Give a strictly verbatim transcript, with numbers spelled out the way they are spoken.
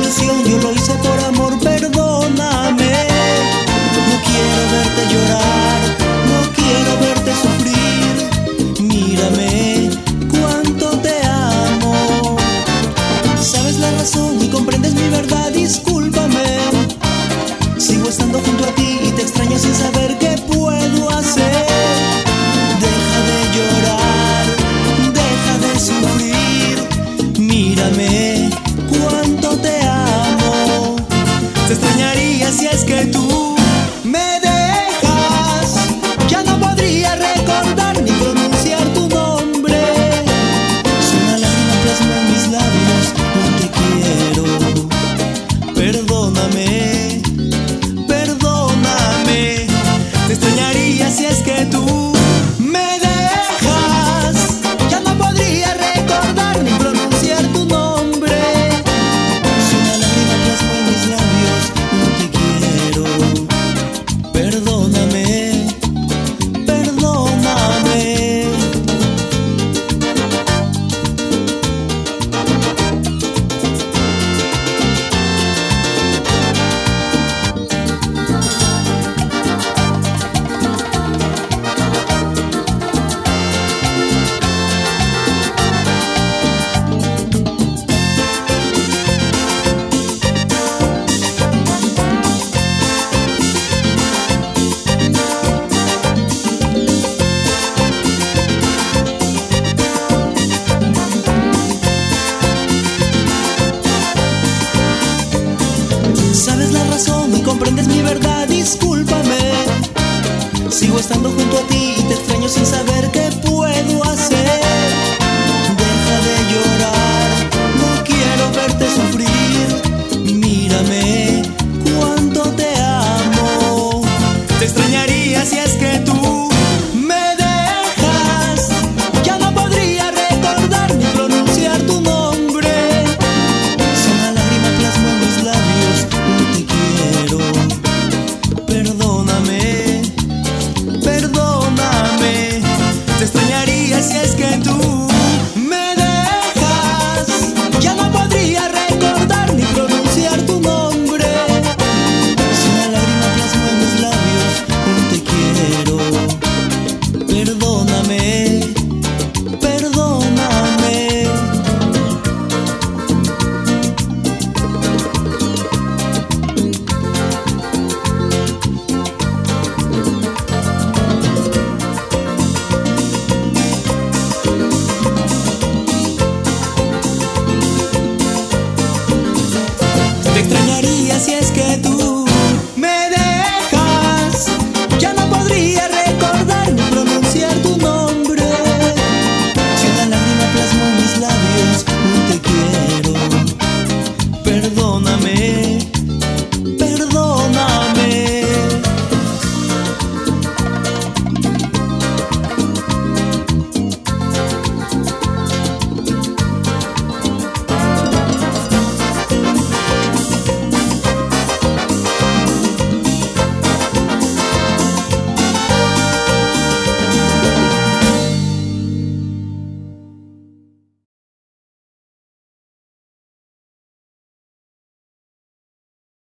ilusión, yo lo hice por amor, perdóname. No quiero verte llorar, no quiero verte sufrir. Mírame, cuánto te amo. Sabes la razón y comprendes mi verdad, discúlpame. Sigo estando junto a ti y te extraño sin saber qué puedo hacer. Deja de llorar, deja de sufrir. Mírame, cuánto te amo. Te extrañaría si es que tú me dejas. Ya no podría recordar ni pronunciar tu nombre. Si una lágrima plasma en mis labios, no te quiero. Perdóname, perdóname. Te extrañaría si es que tú me dejas. Ya no podría recordar ni pronunciar tu nombre. Si una lágrima plasma en mis labios, no te quiero. Perdóname, perdóname. Sabes la razón y comprendes mi verdad, discúlpame. Sigo estando junto a ti y te extraño sin saber